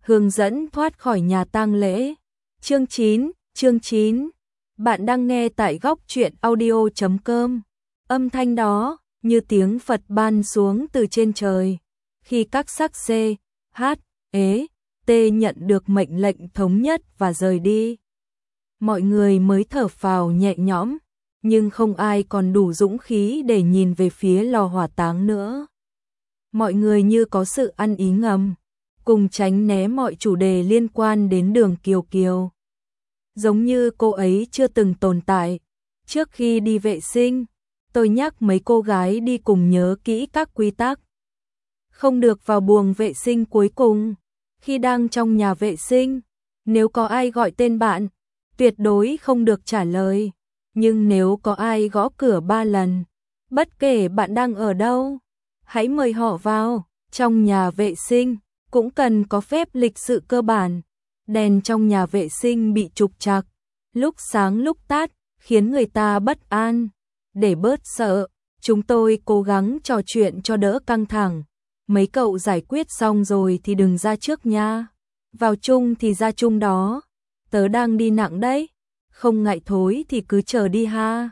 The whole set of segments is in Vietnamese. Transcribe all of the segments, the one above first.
hướng dẫn thoát khỏi nhà tang lễ. Chương 9. Bạn đang nghe tại góc truyện audio.com. Âm thanh đó như tiếng Phật ban xuống từ trên trời. Khi các sắc C, H, E, T nhận được mệnh lệnh thống nhất và rời đi, mọi người mới thở phào nhẹ nhõm, nhưng không ai còn đủ dũng khí để nhìn về phía lò hỏa táng nữa. Mọi người như có sự ăn ý ngầm, cùng tránh né mọi chủ đề liên quan đến Đường Kiều Kiều. Giống như cô ấy chưa từng tồn tại. Trước khi đi vệ sinh, tôi nhắc mấy cô gái đi cùng nhớ kỹ các quy tắc. Không được vào buồng vệ sinh cuối cùng. Khi đang trong nhà vệ sinh, nếu có ai gọi tên bạn, tuyệt đối không được trả lời. Nhưng nếu có ai gõ cửa 3 lần, bất kể bạn đang ở đâu, hãy mời họ vào. Trong nhà vệ sinh cũng cần có phép lịch sự cơ bản. Đèn trong nhà vệ sinh bị trục trặc, lúc sáng lúc tắt, khiến người ta bất an. Để bớt sợ, chúng tôi cố gắng trò chuyện cho đỡ căng thẳng. Mấy cậu giải quyết xong rồi thì đừng ra trước nha. Vào chung thì ra chung đó. Tớ đang đi nặng đấy. Không ngại thối thì cứ chờ đi ha.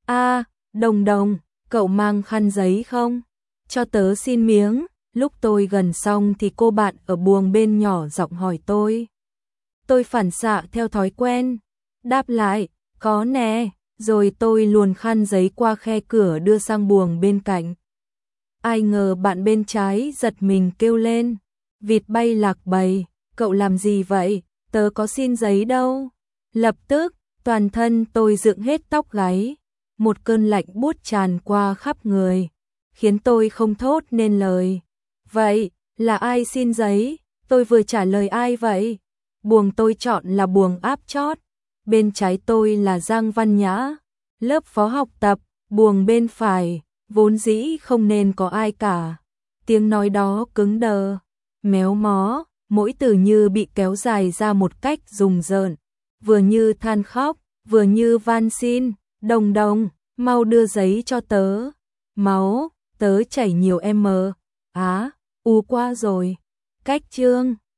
Đồng đồng, cậu mang khăn giấy không? Cho tớ xin miếng. Lúc tôi gần xong thì cô bạn ở buồng bên nhỏ giọng hỏi tôi. Tôi phản xạ theo thói quen, đáp lại, có nè, rồi tôi luồn khăn giấy qua khe cửa đưa sang buồng bên cạnh. Ai ngờ bạn bên trái giật mình kêu lên, vịt bay lạc bầy, cậu làm gì vậy, tớ có xin giấy đâu. Lập tức, toàn thân tôi dựng hết tóc gáy, một cơn lạnh buốt tràn qua khắp người, khiến tôi không thốt nên lời. Vậy, là ai xin giấy, tôi vừa trả lời ai vậy? Buồng tôi chọn là buồng áp chót, bên trái tôi là Giang Văn Nhã, lớp phó học tập, buồng bên phải, vốn dĩ không nên có ai cả. Tiếng nói đó cứng đờ, méo mó, mỗi từ như bị kéo dài ra một cách rùng rợn, vừa như than khóc, vừa như van xin, đồng đồng, mau đưa giấy cho tớ, máu, tớ chảy nhiều m, quá rồi, cách chương.